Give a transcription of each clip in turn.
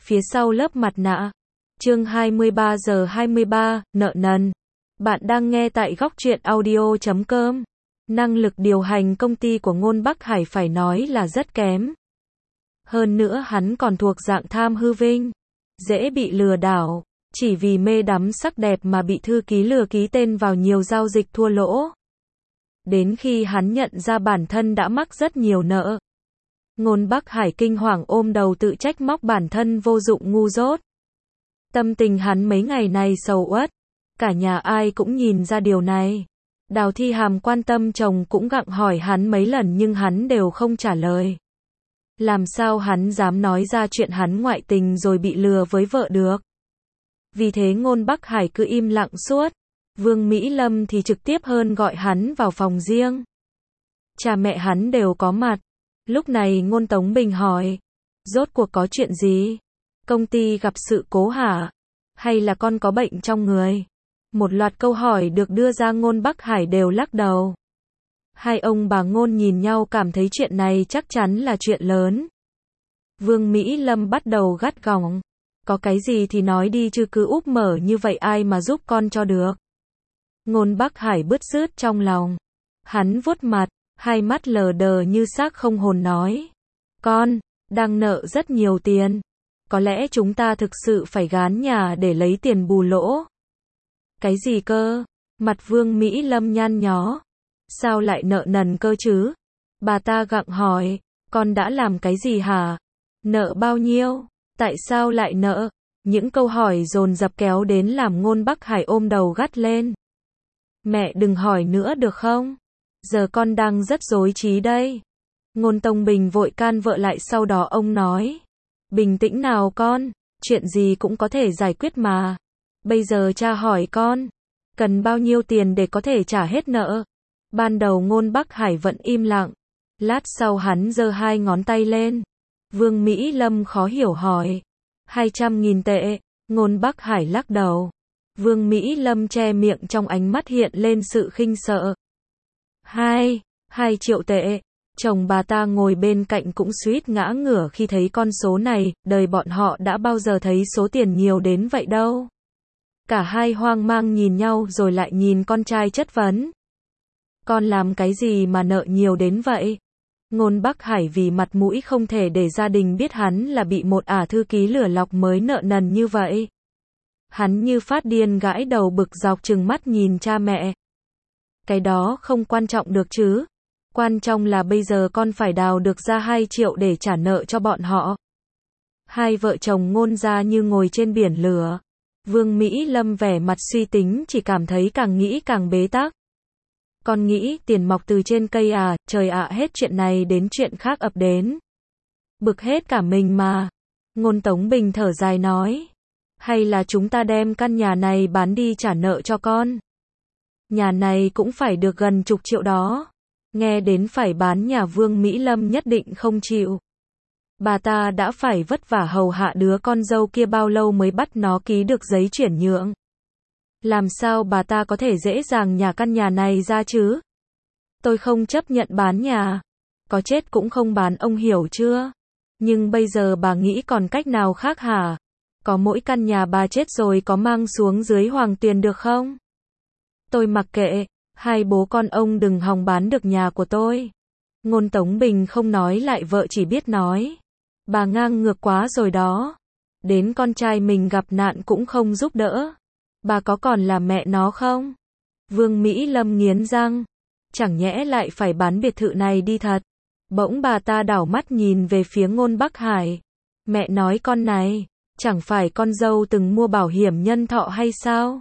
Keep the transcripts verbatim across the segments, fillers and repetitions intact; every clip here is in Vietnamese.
Phía sau lớp mặt nạ. Chương hai mươi ba giờ hai mươi ba, nợ nần. Bạn đang nghe tại góc truyện audio chấm com. Năng lực điều hành công ty của Ngôn Bắc Hải phải nói là rất kém. Hơn nữa hắn còn thuộc dạng tham hư vinh, dễ bị lừa đảo, chỉ vì mê đắm sắc đẹp mà bị thư ký lừa ký tên vào nhiều giao dịch thua lỗ. Đến khi hắn nhận ra bản thân đã mắc rất nhiều nợ, Ngôn Bắc Hải kinh hoàng ôm đầu tự trách móc bản thân vô dụng ngu dốt. Tâm tình hắn mấy ngày này sầu uất, cả nhà ai cũng nhìn ra điều này. Đào Thi Hàm quan tâm chồng cũng gặng hỏi hắn mấy lần nhưng hắn đều không trả lời. Làm sao hắn dám nói ra chuyện hắn ngoại tình rồi bị lừa với vợ được. Vì thế Ngôn Bắc Hải cứ im lặng suốt. Vương Mỹ Lâm thì trực tiếp hơn gọi hắn vào phòng riêng. Cha mẹ hắn đều có mặt. Lúc này Ngôn Tống Bình hỏi, rốt cuộc có chuyện gì? Công ty gặp sự cố hả? Hay là con có bệnh trong người? Một loạt câu hỏi được đưa ra Ngôn Bắc Hải đều lắc đầu. Hai ông bà Ngôn nhìn nhau cảm thấy chuyện này chắc chắn là chuyện lớn. Vương Mỹ Lâm bắt đầu gắt gỏng. Có cái gì thì nói đi chứ cứ úp mở như vậy ai mà giúp con cho được. Ngôn Bắc Hải bứt rứt trong lòng. Hắn vuốt mặt, hai mắt lờ đờ như xác không hồn nói. Con, đang nợ rất nhiều tiền. Có lẽ chúng ta thực sự phải gán nhà để lấy tiền bù lỗ. Cái gì cơ? Mặt Vương Mỹ Lâm nhăn nhó. Sao lại nợ nần cơ chứ? Bà ta gặng hỏi, con đã làm cái gì hả? Nợ bao nhiêu? Tại sao lại nợ? Những câu hỏi dồn dập kéo đến làm Ngôn Bắc Hải ôm đầu gắt lên. Mẹ đừng hỏi nữa được không? Giờ con đang rất rối trí đây. Ngôn Tông Bình vội can vợ lại, sau đó ông nói. Bình tĩnh nào con, chuyện gì cũng có thể giải quyết mà. Bây giờ cha hỏi con, cần bao nhiêu tiền để có thể trả hết nợ? Ban đầu Ngôn Bắc Hải vẫn im lặng. Lát sau hắn giơ hai ngón tay lên. Vương Mỹ Lâm khó hiểu hỏi. hai trăm nghìn tệ. Ngôn Bắc Hải lắc đầu. Vương Mỹ Lâm che miệng, trong ánh mắt hiện lên sự khinh sợ. Hai, hai triệu tệ. Chồng bà ta ngồi bên cạnh cũng suýt ngã ngửa khi thấy con số này, đời bọn họ đã bao giờ thấy số tiền nhiều đến vậy đâu. Cả hai hoang mang nhìn nhau rồi lại nhìn con trai chất vấn. Con làm cái gì mà nợ nhiều đến vậy? Ngôn Bắc Hải vì mặt mũi không thể để gia đình biết hắn là bị một ả thư ký lừa lọc mới nợ nần như vậy. Hắn như phát điên gãi đầu bực dọc trừng mắt nhìn cha mẹ. Cái đó không quan trọng được chứ. Quan trọng là bây giờ con phải đào được ra hai triệu để trả nợ cho bọn họ. Hai vợ chồng Ngôn gia như ngồi trên biển lửa. Vương Mỹ Lâm vẻ mặt suy tính, chỉ cảm thấy càng nghĩ càng bế tắc. Con nghĩ tiền mọc từ trên cây à, trời ạ, hết chuyện này đến chuyện khác ập đến. Bực hết cả mình mà. Ngôn Tống Bình thở dài nói. Hay là chúng ta đem căn nhà này bán đi trả nợ cho con. Nhà này cũng phải được gần chục triệu đó. Nghe đến phải bán nhà, Vương Mỹ Lâm nhất định không chịu. Bà ta đã phải vất vả hầu hạ đứa con dâu kia bao lâu mới bắt nó ký được giấy chuyển nhượng. Làm sao bà ta có thể dễ dàng nhả căn nhà này ra chứ? Tôi không chấp nhận bán nhà. Có chết cũng không bán, ông hiểu chưa? Nhưng bây giờ bà nghĩ còn cách nào khác hả? Có mỗi căn nhà bà chết rồi có mang xuống dưới Hoàng Tuyền được không? Tôi mặc kệ, hai bố con ông đừng hòng bán được nhà của tôi. Ngôn Tống Bình không nói lại vợ, chỉ biết nói. Bà ngang ngược quá rồi đó. Đến con trai mình gặp nạn cũng không giúp đỡ. Bà có còn là mẹ nó không? Vương Mỹ Lâm nghiến răng. Chẳng nhẽ lại phải bán biệt thự này đi thật? Bỗng bà ta đảo mắt nhìn về phía Ngôn Bắc Hải. Mẹ nói con này, chẳng phải con dâu từng mua bảo hiểm nhân thọ hay sao?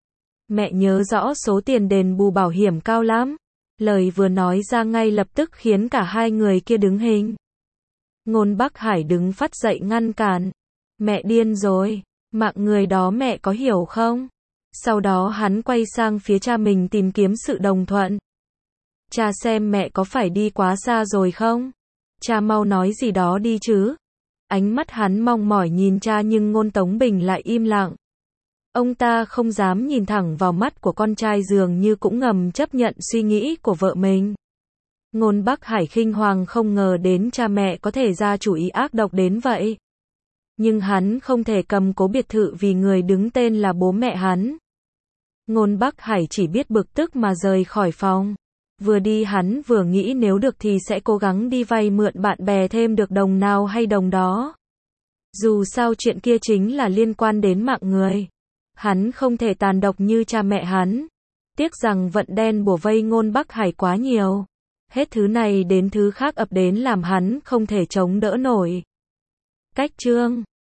Mẹ nhớ rõ số tiền đền bù bảo hiểm cao lắm. Lời vừa nói ra ngay lập tức khiến cả hai người kia đứng hình. Ngôn Bắc Hải đứng phắt dậy ngăn cản. Mẹ điên rồi. Mạng người đó mẹ có hiểu không? Sau đó hắn quay sang phía cha mình tìm kiếm sự đồng thuận. Cha xem mẹ có phải đi quá xa rồi không? Cha mau nói gì đó đi chứ. Ánh mắt hắn mong mỏi nhìn cha nhưng Ngôn Tống Bình lại im lặng. Ông ta không dám nhìn thẳng vào mắt của con trai, dường như cũng ngầm chấp nhận suy nghĩ của vợ mình. Ngôn Bắc Hải khinh hoàng không ngờ đến cha mẹ có thể ra chủ ý ác độc đến vậy. Nhưng hắn không thể cầm cố biệt thự vì người đứng tên là bố mẹ hắn. Ngôn Bắc Hải chỉ biết bực tức mà rời khỏi phòng. Vừa đi hắn vừa nghĩ nếu được thì sẽ cố gắng đi vay mượn bạn bè thêm được đồng nào hay đồng đó. Dù sao chuyện kia chính là liên quan đến mạng người. Hắn không thể tàn độc như cha mẹ hắn. Tiếc rằng vận đen bủa vây Ngôn Bắc Hải quá nhiều. Hết thứ này đến thứ khác ập đến làm hắn không thể chống đỡ nổi. Cách chương